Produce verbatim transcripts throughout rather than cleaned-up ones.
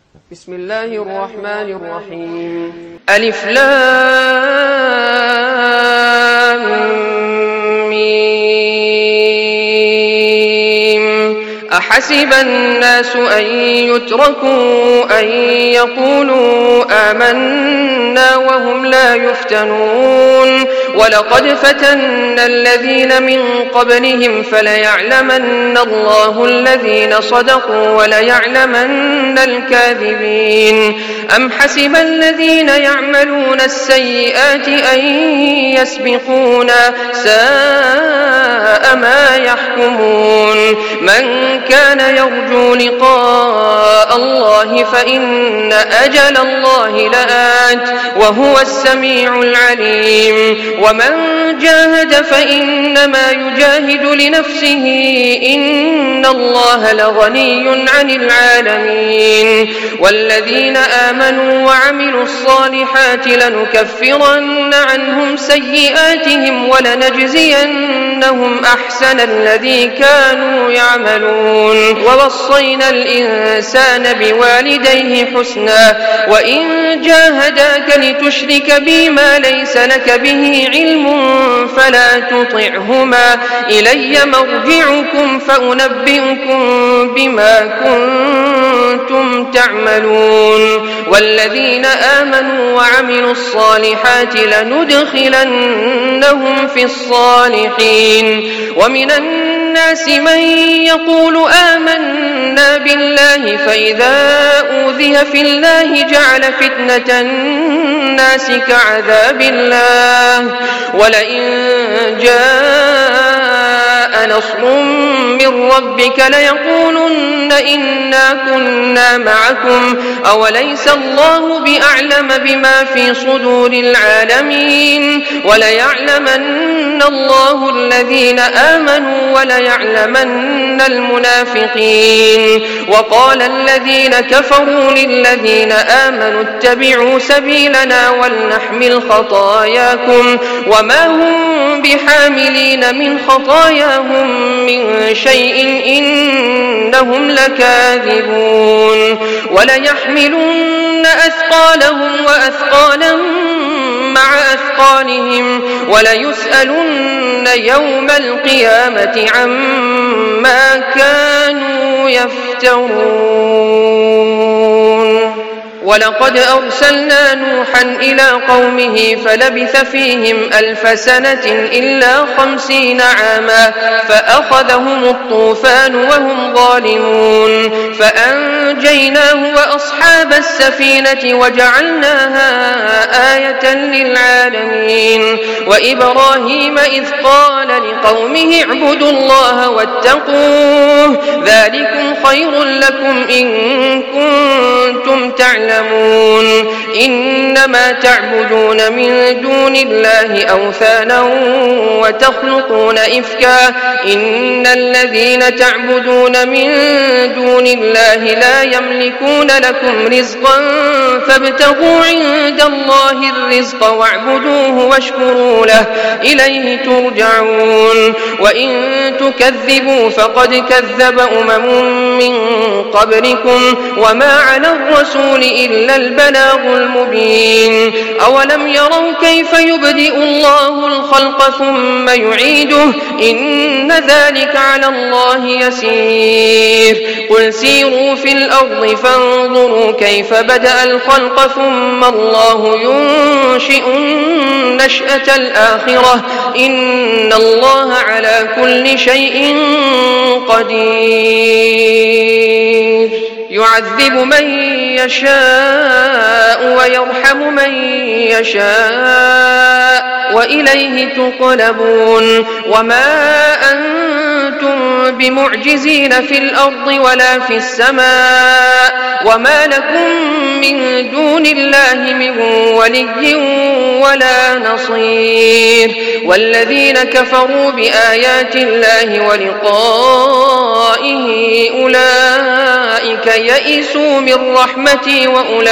بسم الله الرحمن الرحيم. ألف لام ميم. أحسب الناس أن يتركوا أن يقولوا آمنا وهم لا يفتنون ولقد فتنا الذين من قبلهم فليعلمن الله الذين صدقوا وليعلمن الكاذبين. أم حسب الذين يعملون السيئات أن يسبقونا ساء ما يحكمون. من كان يرجو لقاء الله فإن أجل الله لآت وهو السميع العليم. ومن جاهد فإنما يجاهد لنفسه إن الله لغني عن العالمين. والذين آمنوا وعملوا الصالحات لنكفرن عنهم سيئاتهم ولنجزينهم أحسن الذي كانوا يعملون. ووصينا الإنسان بوالديه حسنا وإن جاهداك لتشرك بي ما ليس لك به علم فلا تطعهما إلي مرجعكم فأنبئكم بما كنتم تعملون. والذين آمنوا وعملوا الصالحات لندخلنهم في الصالحين. ومن الناس من يقول آمنا بالله فإذا أوذي في الله جعل فتنة الناس كعذاب الله ولئن جاء نصر من ربك ليقولن إنا كنا معكم أوليس الله بأعلم بما في صدور العالمين. وليعلمن الله الذين آمنوا وليعلمن المنافقين. وقال الذين كفروا للذين آمنوا اتبعوا سبيلنا ولنحمل خطاياكم وما هم بحاملين من خطاياهم من شيء إنهم لكاذبون. وليحملن أثقالهم وأثقالا مع أثقالهم وليسألن يوم القيامة عما كانوا يفترون. ولقد أرسلنا نوحا إلى قومه فلبث فيهم ألف سنة إلا خمسين عاما فأخذهم الطوفان وهم ظالمون فأنجيناه وأصحاب السفينة وجعلناها آية للعالمين. وإبراهيم إذ قال لقومه اعبدوا الله واتقوه ذلكم خير لكم إن كنتم تعلمون. إنما تعبدون من دون الله أوثانا وتخلقون إفكا إن الذين تعبدون من دون الله لا يملكون لكم رزقا فابتغوا عند الله الرزق واعبدوه واشكروا له إليه ترجعون. وإن تكذبوا فقد كذب أمم من قبلكم وما على الرسول إلا البلاغ المبين. أولم يروا كيف يبدئ الله الخلق ثم يعيده إن ذلك على الله يسير. قل سيروا في الأرض فانظروا كيف بدأ الخلق ثم الله ينشئ النشأة الآخرة إن الله على كل شيء قدير. يعذب من يشاء ويرحم من يشاء وإليه تقلبون. وما أنتم بمعجزين في الأرض ولا في السماء وما لكم من دون الله من ولي ولا نصير. والذين كفروا بآيات الله ولقائه أولئك يئسوا من رحمتي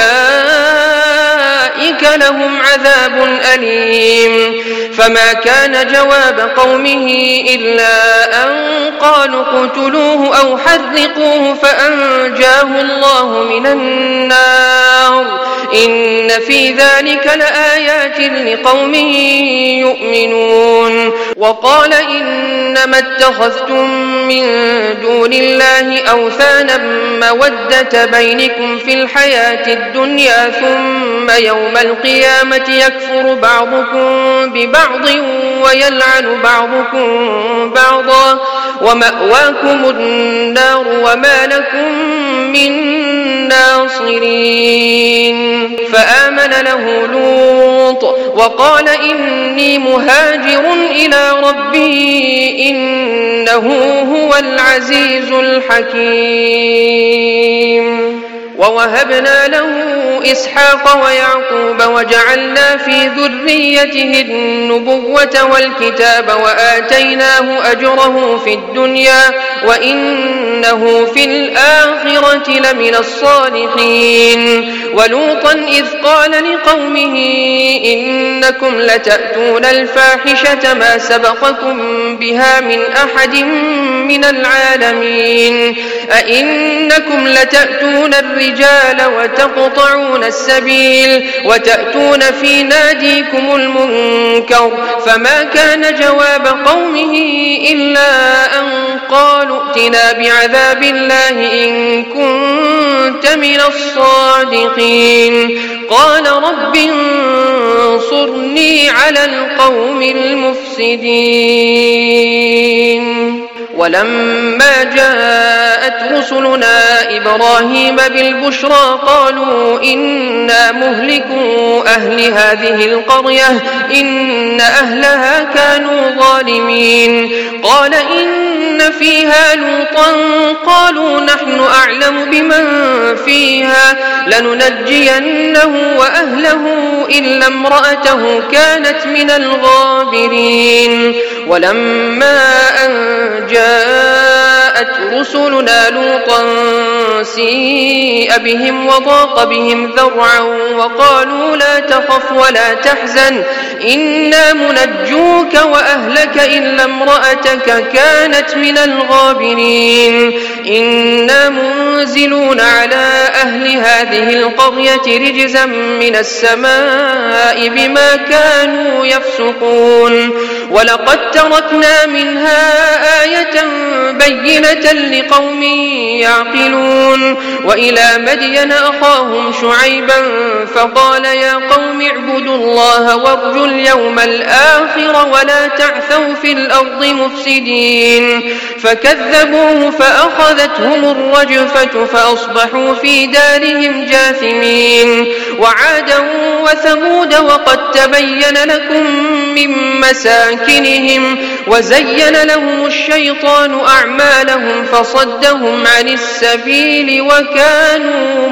وأولئك لهم عذاب أليم. فما كان جواب قومه إلا أن قالوا اقتلوه أو حرقوه فأنجاه الله من النار إن في ذلك لآيات لقوم يؤمنون وقال إنما اتخذتم من دون الله أوثانا مودة بينكم في الحياة الدنيا ثم يوم القيامة يكفر بعضكم ببعض ويلعن بعضكم بعضا ومأواكم النار وما لكم من ناصرين فآمن له لوط وقال إني مهاجر إلى ربي إنه هو العزيز الحكيم ووهبنا له إسحاق ويعقوب وجعلنا في ذريته النبوة والكتاب وآتيناه أجره في الدنيا وإنه في الآخرة لمن الصالحين ولوطا إذ قال لقومه إنكم لتأتون الفاحشة ما سبقكم بها من أحد من العالمين أئنكم لتأتون الرجال وتقطعون السبيل وتأتون في ناديكم المنكر فما كان جواب قومه إلا أن قالوا ائتنا بعذاب الله إن كنت من الصادقين قال رب انصرني على القوم المفسدين ولما جاءت رسلنا إبراهيم بالبشرى قالوا إنا مهلكو أهل هذه القرية إن أهلها كانوا ظالمين قال إن فيها لوطا قالوا نحن أعلم بمن فيها لننجينه وأهله إلا امرأته كانت من الغابرين ولما أن جاءت رسلنا لوطا سيء بهم وضاق بهم ذرعا وقالوا لا تخف ولا تحزن إنا منجوك وأهلك إلا امرأتك كانت من الغابرين إنا منزلون على أهل هذه القرية رجزا من السماء بما كانوا يفسقون ولقد تركنا منها آية بينة لقوم يعقلون وإلى مدين أخاهم شعيبا فقال يا قوم اعبدوا الله وارجوا اليوم الآخر ولا تعثوا في الأرض مفسدين فكذبوه فأخذتهم الرجفة فأصبحوا في دارهم جاثمين وعادا وثمود وقد تبين لكم من مساكنهم وزين لهم الشيطان أعمالهم فصدهم عن السبيل وكانوا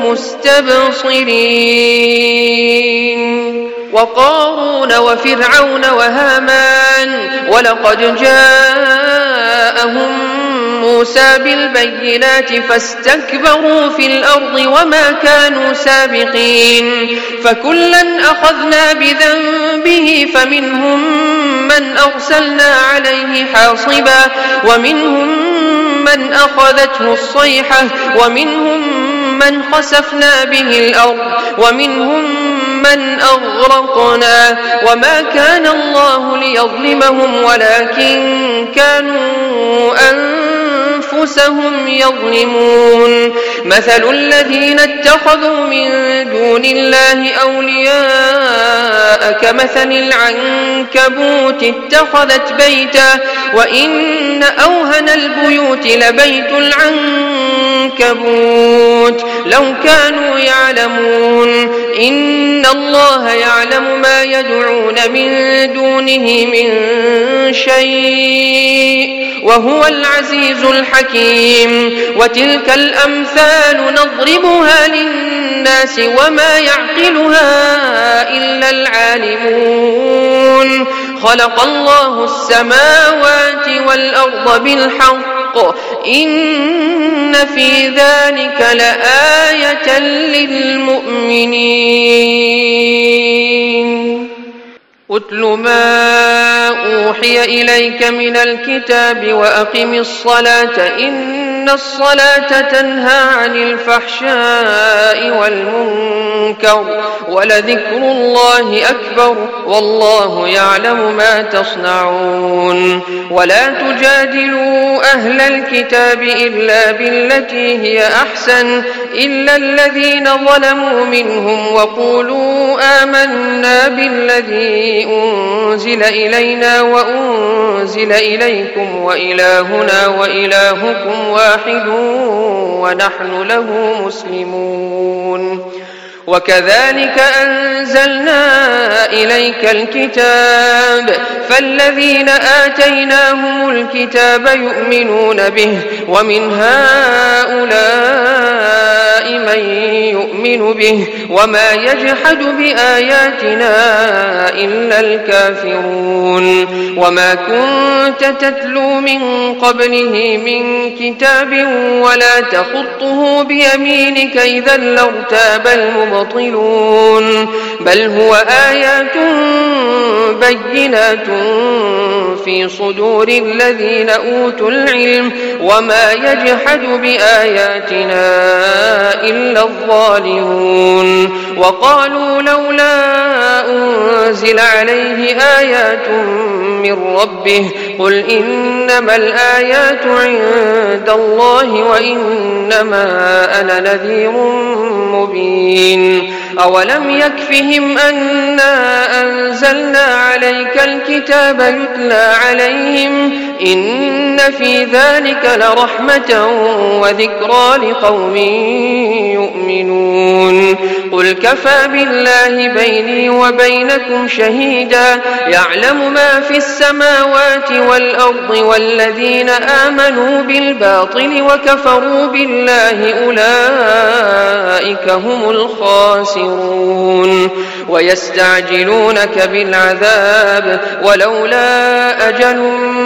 مستبصرين وقارون وفرعون وهامان ولقد جاءهم موسى بالبينات فاستكبروا في الأرض وما كانوا سابقين فكلا أخذنا بذنبه فمنهم من أرسلنا عليه حاصبا ومنهم من أخذته الصيحة ومنهم من خسفنا به الأرض ومنهم من أغرقنا وما كان الله ليظلمهم ولكن كانوا أنفسهم يظلمون مثل الذين اتخذوا من دون الله أولياء كمثل العنكبوت اتخذت بيتا وإن أوهن البيوت لبيت العنكبوت لو كانوا يعلمون إن الله يعلم ما يدعون من دونه من شيء وهو العزيز الحكيم وتلك الأمثال نضربها للناس وما يعقلها إلا العالمون خلق الله السماوات والأرض بالحق إن في ذلك لآية للمؤمنين أتل ما أوحي إليك من الكتاب وأقم الصلاة إن الصلاة تنهى عن الفحشاء والمنكر ولذكر الله أكبر والله يعلم ما تصنعون ولا تجادلوا أهل الكتاب إلا بالتي هي أحسن إلا الذين ظلموا منهم وقولوا آمنا بالذي أنزل إلينا وأنزل إليكم وإلهنا وإلهكم واحد ونحن له مسلمون وكذلك أنزلنا إليك الكتاب فالذين آتيناهم الكتاب يؤمنون به ومن هؤلاء من يؤمن به وما يجحد بآياتنا إلا الكافرون وما كنت تتلو من قبله من كتاب ولا تخطه بيمينك إذا لارتاب المبطلون بل هو آيات بينات في صدور الذين أوتوا العلم وما يجحد بآياتنا إلا الظالمون وقالوا لولا أنزل عليه آيات من ربه قل إنما الآيات عند الله وإنما أنا نذير مبين أولم يكفهم أنا أنزلنا عليك الكتاب يتلى عليهم إن في ذلك لرحمة وذكرى لقوم يؤمنون قل كفى بالله بيني وبينكم شهيدا يعلم ما في السماوات والأرض والذين آمنوا بالباطل وكفروا بالله أولئك هم الخاسرون ويستعجلونك بالعذاب ولولا أجل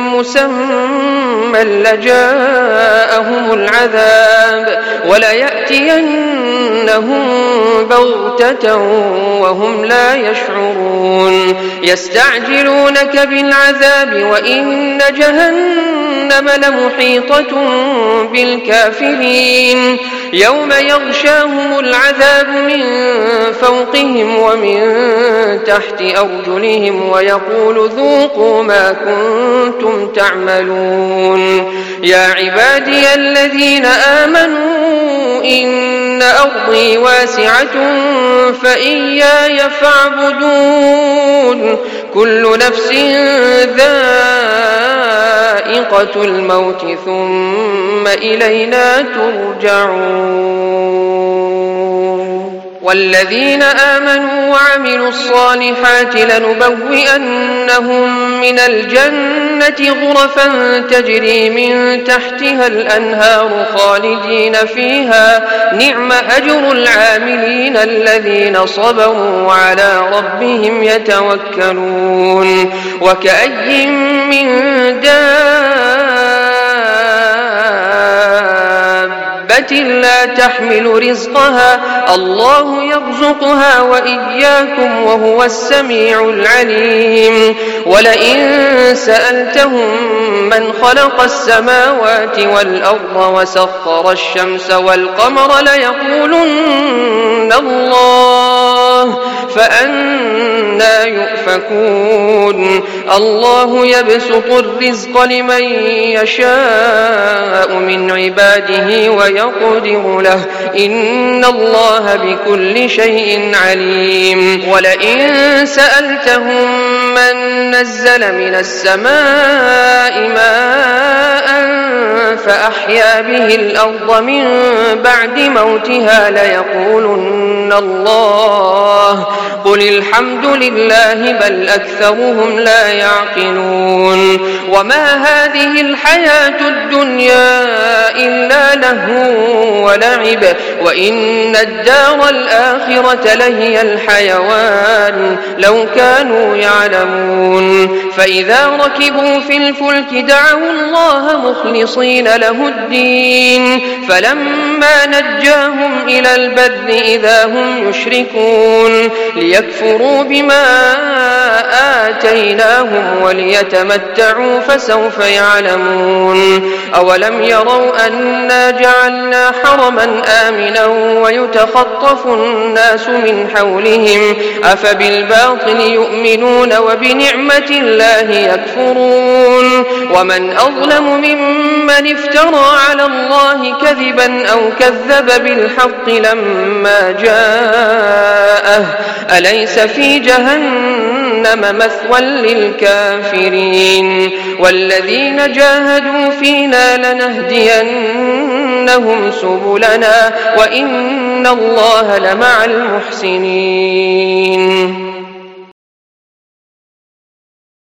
مسمى لجاءهم العذاب وليأتينهم بغتة وهم لا يشعرون يستعجلونك بالعذاب وإن جهنم لمحيطة بالكافرين يوم يغشاهم العذاب من فوقهم ومن تحت أرجلهم ويقول ذوقوا ما كنتم تعملون يا عبادي الذين آمنوا إن أرضي واسعة فإياي فاعبدون كل نفس ذائقة الموت ثم إلينا ترجعون والذين آمنوا وعملوا الصالحات لنبوئنهم من الجنة غرفا تجري من تحتها الأنهار خالدين فيها نعم أجر العاملين الذين صبروا وعلى ربهم يتوكلون وكأي من دابة لا تحمل رزقها الله يرزقها وإياكم وهو السميع العليم ولئن سألتهم من خلق السماوات والأرض وسخر الشمس والقمر ليقولن الله فأنى يؤفكون الله يبسط الرزق لمن يشاء من عباده ويقدر له إن الله بكل شيء عليم ولئن سألتهم من نزل من السماء ماء فأحيا به الأرض من بعد موتها ليقولن الله قل الحمد لله بل أكثرهم لا يعقلون وما هذه الحياة الدنيا إلا لهو ولعب وإن الدار الآخرة لهي الحيوان لو كانوا يعلمون فإذا ركبوا في الفلك دعوا الله مخلصين له الدين فلما نجاهم إلى البر إذا هم يشركون ليكفروا بما آتيناهم وليتمتعوا فسوف يعلمون أولم يروا أنا جعلنا حرما آمنا ويتخطف الناس من حولهم أفبالباطل يؤمنون وبنعمة الله يكفرون ومن أظلم ممن افترى على الله كذبا أو كذب بالحق لما جاءه أليس في جهنم مثوى للكافرين والذين جاهدوا فينا لنهدينهم سبلنا وإن الله لمع المحسنين